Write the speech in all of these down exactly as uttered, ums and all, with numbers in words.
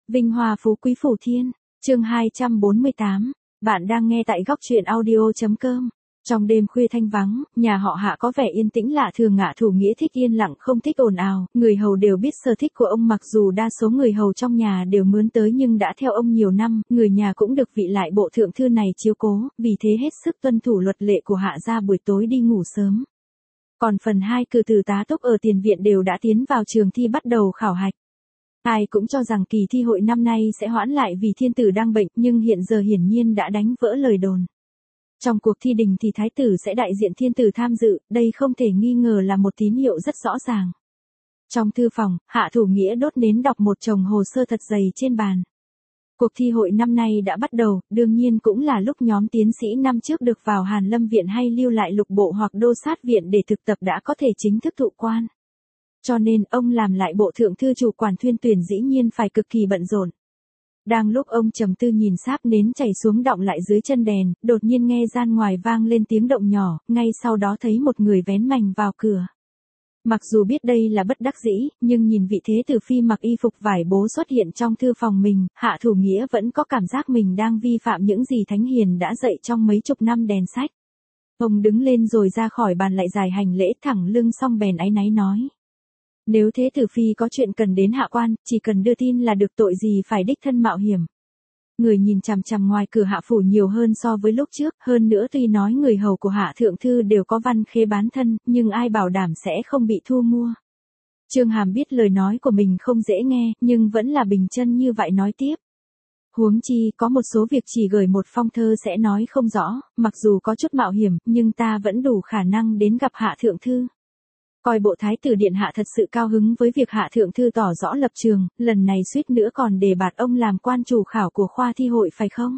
Vinh hoa phú quý phủ thiên, chương hai trăm bốn mươi tám, bạn đang nghe tại góc truyện audio.com. Trong đêm khuya thanh vắng, nhà họ Hạ có vẻ yên tĩnh lạ thường. Ngạ Thủ Nghĩa thích yên lặng không thích ồn ào, người hầu đều biết sở thích của ông. Mặc dù đa số người hầu trong nhà đều mướn tới nhưng đã theo ông nhiều năm, người nhà cũng được vị lại bộ thượng thư này chiếu cố, vì thế hết sức tuân thủ luật lệ của Hạ gia buổi tối đi ngủ sớm. Còn phần hai cử tử tá túc ở tiền viện đều đã tiến vào trường thi bắt đầu khảo hạch. Ai cũng cho rằng kỳ thi hội năm nay sẽ hoãn lại vì thiên tử đang bệnh, nhưng hiện giờ hiển nhiên đã đánh vỡ lời đồn. Trong cuộc thi đình thì thái tử sẽ đại diện thiên tử tham dự, đây không thể nghi ngờ là một tín hiệu rất rõ ràng. Trong thư phòng, Hạ Thủ Nghĩa đốt nến đọc một chồng hồ sơ thật dày trên bàn. Cuộc thi hội năm nay đã bắt đầu, đương nhiên cũng là lúc nhóm tiến sĩ năm trước được vào Hàn Lâm Viện hay lưu lại lục bộ hoặc đô sát viện để thực tập đã có thể chính thức thụ quan. Cho nên ông làm lại bộ thượng thư chủ quản thuyên tuyển dĩ nhiên phải cực kỳ bận rộn. Đang lúc ông trầm tư nhìn sáp nến chảy xuống đọng lại dưới chân đèn, đột nhiên nghe gian ngoài vang lên tiếng động nhỏ, ngay sau đó thấy một người vén mành vào cửa. Mặc dù biết đây là bất đắc dĩ, nhưng nhìn vị thế tử phi mặc y phục vải bố xuất hiện trong thư phòng mình, Hạ Thủ Nghĩa vẫn có cảm giác mình đang vi phạm những gì Thánh Hiền đã dạy trong mấy chục năm đèn sách. Ông đứng lên rồi ra khỏi bàn lại dài hành lễ thẳng lưng xong bèn áy náy nói. Nếu thế tử phi có chuyện cần đến hạ quan, chỉ cần đưa tin là được, tội gì phải đích thân mạo hiểm. Người nhìn chằm chằm ngoài cửa Hạ phủ nhiều hơn so với lúc trước, hơn nữa tuy nói người hầu của Hạ thượng thư đều có văn khế bán thân, nhưng ai bảo đảm sẽ không bị thu mua. Trương Hàm biết lời nói của mình không dễ nghe, nhưng vẫn là bình chân như vậy nói tiếp. Huống chi, có một số việc chỉ gửi một phong thơ sẽ nói không rõ, mặc dù có chút mạo hiểm, nhưng ta vẫn đủ khả năng đến gặp Hạ thượng thư. Coi bộ thái tử điện hạ thật sự cao hứng với việc Hạ thượng thư tỏ rõ lập trường, lần này suýt nữa còn đề bạt ông làm quan chủ khảo của khoa thi hội phải không?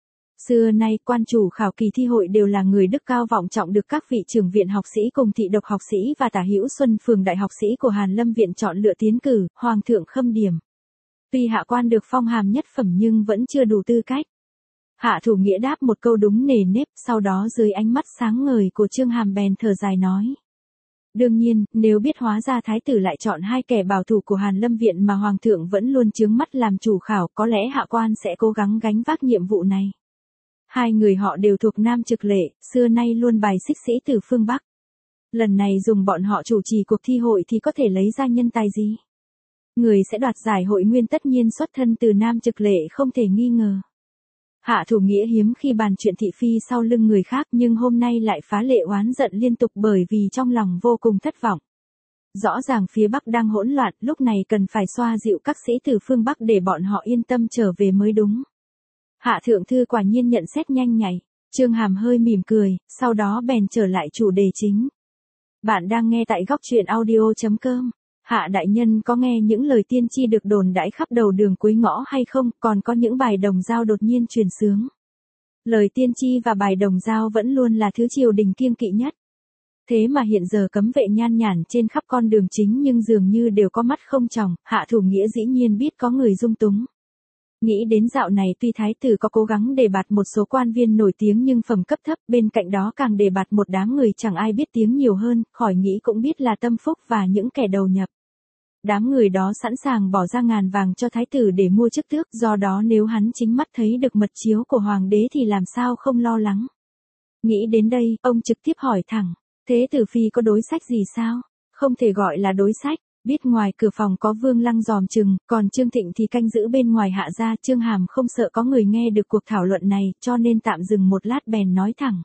Xưa nay quan chủ khảo kỳ thi hội đều là người đức cao vọng trọng được các vị trưởng viện học sĩ cùng thị độc học sĩ và Tả Hữu Xuân Phường đại học sĩ của Hàn Lâm Viện chọn lựa tiến cử, hoàng thượng khâm điểm. Tuy hạ quan được phong hàm nhất phẩm nhưng vẫn chưa đủ tư cách. Hạ Thủ Nghĩa đáp một câu đúng nề nếp, sau đó dưới ánh mắt sáng ngời của Trương Hàm bèn thở dài nói. Đương nhiên, nếu biết hóa ra thái tử lại chọn hai kẻ bảo thủ của Hàn Lâm Viện mà hoàng thượng vẫn luôn chướng mắt làm chủ khảo, có lẽ hạ quan sẽ cố gắng gánh vác nhiệm vụ này. Hai người họ đều thuộc Nam Trực Lệ, xưa nay luôn bài xích sĩ từ phương Bắc. Lần này dùng bọn họ chủ trì cuộc thi hội thì có thể lấy ra nhân tài gì? Người sẽ đoạt giải hội nguyên tất nhiên xuất thân từ Nam Trực Lệ không thể nghi ngờ. Hạ Thủ Nghĩa hiếm khi bàn chuyện thị phi sau lưng người khác, nhưng hôm nay lại phá lệ oán giận liên tục bởi vì trong lòng vô cùng thất vọng. Rõ ràng phía Bắc đang hỗn loạn, lúc này cần phải xoa dịu các sĩ từ phương Bắc để bọn họ yên tâm trở về mới đúng. Hạ thượng thư quả nhiên nhận xét nhanh nhạy. Trương Hàm hơi mỉm cười, sau đó bèn trở lại chủ đề chính. Bạn đang nghe tại góc truyện audio.com. Hạ đại nhân có nghe những lời tiên tri được đồn đãi khắp đầu đường cuối ngõ hay không, còn có những bài đồng dao đột nhiên truyền xướng. Lời tiên tri và bài đồng dao vẫn luôn là thứ triều đình kiêng kỵ nhất. Thế mà hiện giờ cấm vệ nhan nhản trên khắp con đường chính nhưng dường như đều có mắt không tròng, Hạ Thủ Nghĩa dĩ nhiên biết có người dung túng. Nghĩ đến dạo này tuy thái tử có cố gắng đề bạt một số quan viên nổi tiếng nhưng phẩm cấp thấp, bên cạnh đó càng đề bạt một đám người chẳng ai biết tiếng nhiều hơn, khỏi nghĩ cũng biết là tâm phúc và những kẻ đầu nhập. Đám người đó sẵn sàng bỏ ra ngàn vàng cho thái tử để mua chức tước, do đó nếu hắn chính mắt thấy được mật chiếu của hoàng đế thì làm sao không lo lắng. Nghĩ đến đây, ông trực tiếp hỏi thẳng, thế tử phi có đối sách gì sao? Không thể gọi là đối sách. Biết ngoài cửa phòng có Vương Lăng dòm chừng, còn Trương Thịnh thì canh giữ bên ngoài Hạ gia. Trương Hàm không sợ có người nghe được cuộc thảo luận này, cho nên tạm dừng một lát bèn nói thẳng.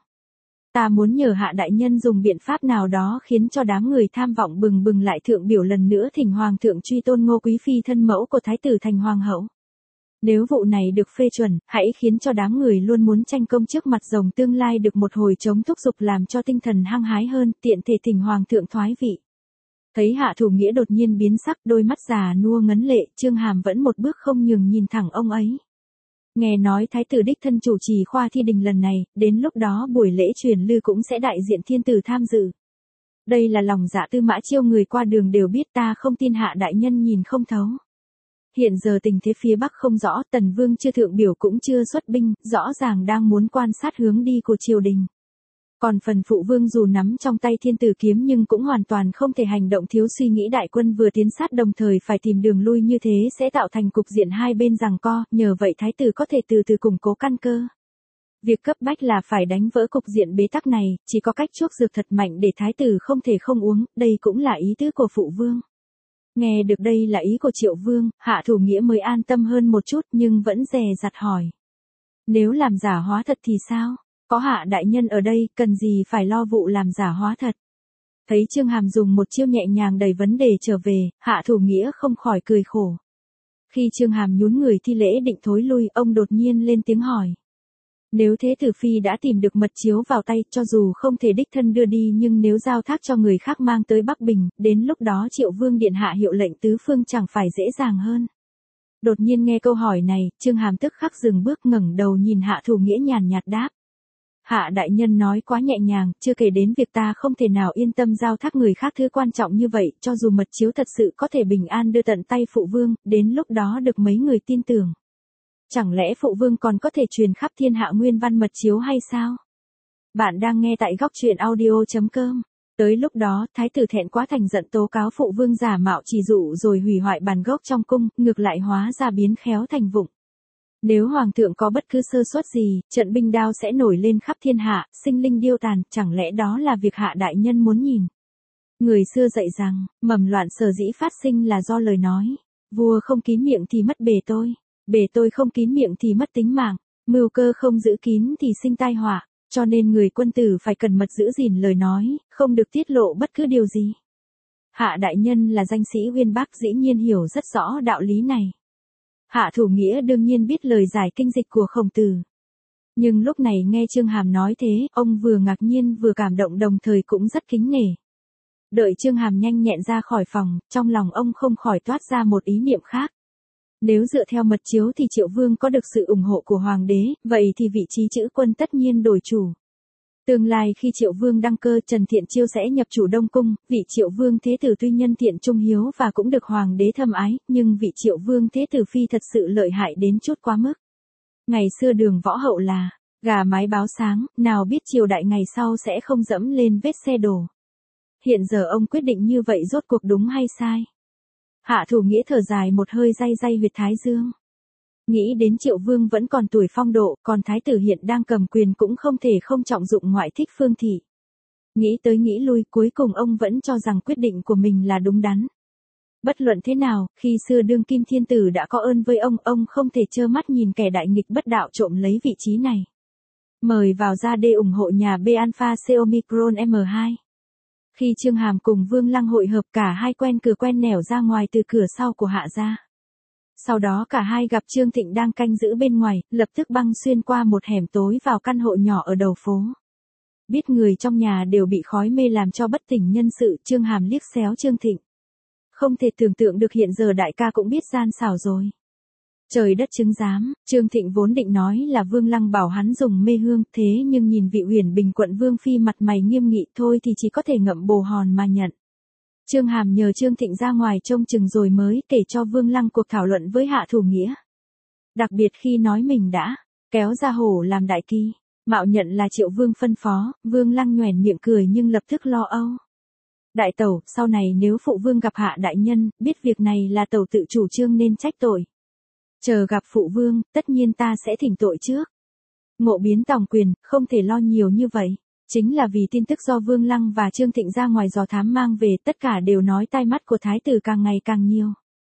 Ta muốn nhờ Hạ đại nhân dùng biện pháp nào đó khiến cho đám người tham vọng bừng bừng lại thượng biểu lần nữa thỉnh hoàng thượng truy tôn Ngô quý phi thân mẫu của thái tử thành hoàng hậu. Nếu vụ này được phê chuẩn, hãy khiến cho đám người luôn muốn tranh công trước mặt rồng tương lai được một hồi chống thúc giục làm cho tinh thần hăng hái hơn, tiện thể thỉnh hoàng thượng thoái vị. Thấy Hạ Thủ Nghĩa đột nhiên biến sắc, đôi mắt già nua ngấn lệ, Trương Hàm vẫn một bước không nhường nhìn thẳng ông ấy. Nghe nói thái tử đích thân chủ trì khoa thi đình lần này, đến lúc đó buổi lễ truyền lư cũng sẽ đại diện thiên tử tham dự. Đây là lòng dạ Tư Mã Chiêu, người qua đường đều biết, ta không tin Hạ đại nhân nhìn không thấu. Hiện giờ tình thế phía Bắc không rõ, Tần Vương chưa thượng biểu cũng chưa xuất binh, rõ ràng đang muốn quan sát hướng đi của triều đình. Còn phần phụ vương dù nắm trong tay thiên tử kiếm nhưng cũng hoàn toàn không thể hành động thiếu suy nghĩ, đại quân vừa tiến sát đồng thời phải tìm đường lui, như thế sẽ tạo thành cục diện hai bên giằng co, nhờ vậy thái tử có thể từ từ củng cố căn cơ. Việc cấp bách là phải đánh vỡ cục diện bế tắc này, chỉ có cách chuốc dược thật mạnh để thái tử không thể không uống, đây cũng là ý tứ của phụ vương. Nghe được đây là ý của Triệu Vương, Hạ Thủ Nghĩa mới an tâm hơn một chút nhưng vẫn dè dặt hỏi. Nếu làm giả hóa thật thì sao? Có Hạ đại nhân ở đây, cần gì phải lo vụ làm giả hóa thật? Thấy Trương Hàm dùng một chiêu nhẹ nhàng đầy vấn đề trở về, Hạ Thủ Nghĩa không khỏi cười khổ. Khi Trương Hàm nhún người thi lễ định thối lui, ông đột nhiên lên tiếng hỏi. Nếu thế Tử Phi đã tìm được mật chiếu vào tay, cho dù không thể đích thân đưa đi nhưng nếu giao thác cho người khác mang tới Bắc Bình, đến lúc đó Triệu Vương điện hạ hiệu lệnh tứ phương chẳng phải dễ dàng hơn. Đột nhiên nghe câu hỏi này, Trương Hàm tức khắc dừng bước, ngẩng đầu nhìn Hạ Thủ Nghĩa nhàn nhạt đáp. Hạ đại nhân nói quá nhẹ nhàng, chưa kể đến việc ta không thể nào yên tâm giao thác người khác thứ quan trọng như vậy, cho dù mật chiếu thật sự có thể bình an đưa tận tay phụ vương, đến lúc đó được mấy người tin tưởng. Chẳng lẽ phụ vương còn có thể truyền khắp thiên hạ nguyên văn mật chiếu hay sao? Bạn đang nghe tại góc truyện audio chấm com. Tới lúc đó, thái tử thẹn quá thành giận tố cáo phụ vương giả mạo trì dụ rồi hủy hoại bản gốc trong cung, ngược lại hóa ra biến khéo thành vụng. Nếu hoàng thượng có bất cứ sơ suất gì, trận binh đao sẽ nổi lên khắp thiên hạ, sinh linh điêu tàn, chẳng lẽ đó là việc Hạ đại nhân muốn nhìn? Người xưa dạy rằng, mầm loạn sở dĩ phát sinh là do lời nói. Vua không kín miệng thì mất bề tôi. Bề tôi không kín miệng thì mất tính mạng, mưu cơ không giữ kín thì sinh tai họa, cho nên người quân tử phải cẩn mật giữ gìn lời nói, không được tiết lộ bất cứ điều gì. Hạ đại nhân là danh sĩ uyên bác dĩ nhiên hiểu rất rõ đạo lý này. Hạ Thủ Nghĩa đương nhiên biết lời giải kinh dịch của Khổng Tử. Nhưng lúc này nghe Trương Hàm nói thế, ông vừa ngạc nhiên vừa cảm động đồng thời cũng rất kính nể. Đợi Trương Hàm nhanh nhẹn ra khỏi phòng, trong lòng ông không khỏi toát ra một ý niệm khác. Nếu dựa theo mật chiếu thì Triệu Vương có được sự ủng hộ của Hoàng đế, vậy thì vị trí chữ quân tất nhiên đổi chủ. Tương lai khi Triệu Vương đăng cơ, Trần Thiện Chiêu sẽ nhập chủ Đông Cung, vị Triệu Vương Thế Tử tuy nhân thiện trung hiếu và cũng được Hoàng đế thâm ái, nhưng vị Triệu Vương Thế Tử Phi thật sự lợi hại đến chút quá mức. Ngày xưa đường võ hậu là, gà mái báo sáng, nào biết triều đại ngày sau sẽ không dẫm lên vết xe đổ. Hiện giờ ông quyết định như vậy rốt cuộc đúng hay sai? Hạ Thủ Nghĩa thở dài một hơi, day day huyệt thái dương. Nghĩ đến Triệu Vương vẫn còn tuổi phong độ, còn thái tử hiện đang cầm quyền cũng không thể không trọng dụng ngoại thích Phương Thị. Nghĩ tới nghĩ lui, cuối cùng ông vẫn cho rằng quyết định của mình là đúng đắn. Bất luận thế nào, khi xưa đương kim thiên tử đã có ơn với ông, ông không thể trơ mắt nhìn kẻ đại nghịch bất đạo trộm lấy vị trí này. Mời vào ra đê ủng hộ nhà B Alpha C Omicron M hai. Khi Trương Hàm cùng Vương Lăng hội hợp, cả hai quen cửa quen nẻo ra ngoài từ cửa sau của Hạ gia. Sau đó cả hai gặp Trương Thịnh đang canh giữ bên ngoài, lập tức băng xuyên qua một hẻm tối vào căn hộ nhỏ ở đầu phố. Biết người trong nhà đều bị khói mê làm cho bất tỉnh nhân sự, Trương Hàm liếc xéo Trương Thịnh. Không thể tưởng tượng được hiện giờ đại ca cũng biết gian xảo rồi. Trời đất chứng giám, Trương Thịnh vốn định nói là Vương Lăng bảo hắn dùng mê hương, thế nhưng nhìn vị Huyền Bình quận Vương phi mặt mày nghiêm nghị thôi thì chỉ có thể ngậm bồ hòn mà nhận. Trương Hàm nhờ Trương Thịnh ra ngoài trông chừng rồi mới kể cho Vương Lăng cuộc thảo luận với Hạ Thủ Nghĩa. Đặc biệt khi nói mình đã kéo ra hổ làm đại kỳ, mạo nhận là Triệu Vương phân phó, Vương Lăng nhoẻn miệng cười nhưng lập tức lo âu. Đại tẩu, sau này nếu phụ vương gặp Hạ đại nhân, biết việc này là tẩu tự chủ trương nên trách tội. Chờ gặp phụ vương, tất nhiên ta sẽ thỉnh tội trước. Ngộ biến tòng quyền, không thể lo nhiều như vậy. Chính là vì tin tức do Vương Lăng và Trương Thịnh ra ngoài dò thám mang về, tất cả đều nói tai mắt của thái tử càng ngày càng nhiều.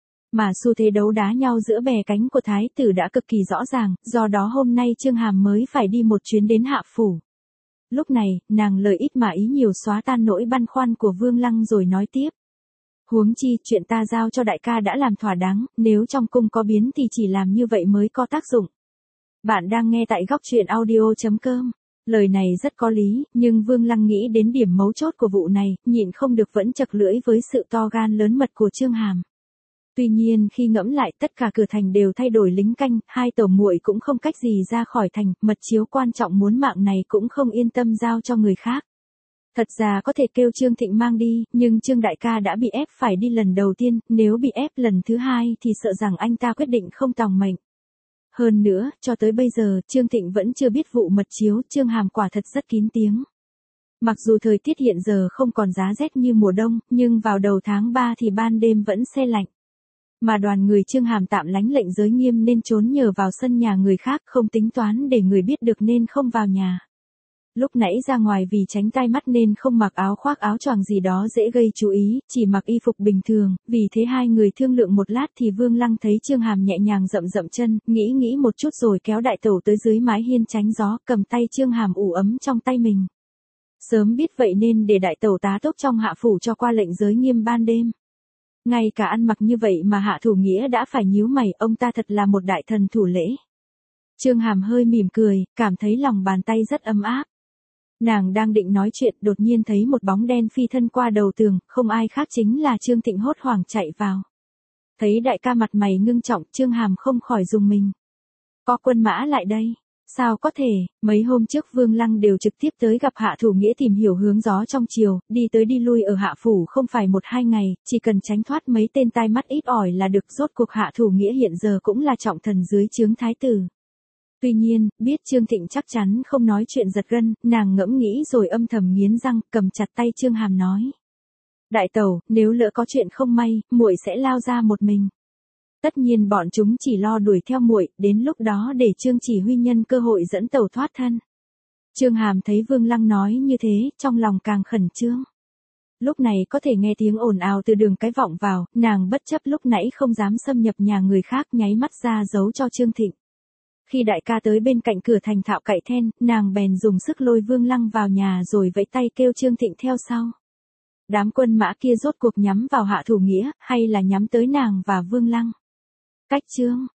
Mà xu thế đấu đá nhau giữa bè cánh của thái tử đã cực kỳ rõ ràng, do đó hôm nay Trương Hàm mới phải đi một chuyến đến Hạ phủ. Lúc này, nàng lời ít mà ý nhiều xóa tan nỗi băn khoăn của Vương Lăng rồi nói tiếp. Huống chi, chuyện ta giao cho đại ca đã làm thỏa đáng, nếu trong cung có biến thì chỉ làm như vậy mới có tác dụng. Bạn đang nghe tại góc truyện audio chấm com. Lời này rất có lý, nhưng Vương Lăng nghĩ đến điểm mấu chốt của vụ này, nhịn không được vẫn chật lưỡi với sự to gan lớn mật của Trương Hàm. Tuy nhiên khi ngẫm lại, tất cả cửa thành đều thay đổi lính canh, hai tổ muội cũng không cách gì ra khỏi thành, mật chiếu quan trọng muốn mạng này cũng không yên tâm giao cho người khác. Thật ra có thể kêu Trương Thịnh mang đi, nhưng Trương đại ca đã bị ép phải đi lần đầu tiên, nếu bị ép lần thứ hai thì sợ rằng anh ta quyết định không tòng mệnh. Hơn nữa, cho tới bây giờ, Trương Thịnh vẫn chưa biết vụ mật chiếu, Trương Hàm quả thật rất kín tiếng. Mặc dù thời tiết hiện giờ không còn giá rét như mùa đông, nhưng vào đầu tháng ba thì ban đêm vẫn se lạnh. Mà đoàn người Chương Hàm tạm lánh lệnh giới nghiêm nên trốn nhờ vào sân nhà người khác, không tính toán để người biết được nên không vào nhà. Lúc nãy ra ngoài vì tránh tai mắt nên không mặc áo khoác áo choàng gì đó dễ gây chú ý, chỉ mặc y phục bình thường, vì thế hai người thương lượng một lát thì Vương Lăng thấy Chương Hàm nhẹ nhàng dậm dậm chân, nghĩ nghĩ một chút rồi kéo đại tẩu tới dưới mái hiên tránh gió, cầm tay Chương Hàm ủ ấm trong tay mình. Sớm biết vậy nên để đại tẩu tá túc trong hạ phủ cho qua lệnh giới nghiêm ban đêm. Ngay cả ăn mặc như vậy mà Hạ Thủ Nghĩa đã phải nhíu mày, ông ta thật là một đại thần thủ lễ. Chương Hàm hơi mỉm cười, cảm thấy lòng bàn tay rất ấm áp. Nàng đang định nói chuyện, đột nhiên thấy một bóng đen phi thân qua đầu tường, không ai khác chính là Trương Thịnh hốt hoảng chạy vào. Thấy đại ca mặt mày ngưng trọng, Chương Hàm không khỏi rùng mình. Có quân mã lại đây. Sao có thể, mấy hôm trước Vương Lăng đều trực tiếp tới gặp Hạ Thủ Nghĩa tìm hiểu hướng gió trong chiều, đi tới đi lui ở Hạ Phủ không phải một hai ngày, chỉ cần tránh thoát mấy tên tai mắt ít ỏi là được. Rốt cuộc Hạ Thủ Nghĩa hiện giờ cũng là trọng thần dưới trướng thái tử. Tuy nhiên, biết Trương Thịnh chắc chắn không nói chuyện giật gân, nàng ngẫm nghĩ rồi âm thầm nghiến răng, cầm chặt tay Chương Hàm nói. Đại tẩu, nếu lỡ có chuyện không may, muội sẽ lao ra một mình. Tất nhiên bọn chúng chỉ lo đuổi theo muội, đến lúc đó để Trương Chỉ Huy nhân cơ hội dẫn tẩu thoát thân. Chương Hàm thấy Vương Lăng nói như thế, trong lòng càng khẩn trương. Lúc này có thể nghe tiếng ồn ào từ đường cái vọng vào, nàng bất chấp lúc nãy không dám xâm nhập nhà người khác, nháy mắt ra giấu cho Trương Thịnh. Khi đại ca tới bên cạnh cửa thành thạo cậy then, nàng bèn dùng sức lôi Vương Lăng vào nhà rồi vẫy tay kêu Trương Thịnh theo sau. Đám quân mã kia rốt cuộc nhắm vào Hạ Thủ Nghĩa, hay là nhắm tới nàng và Vương Lăng? Cách chương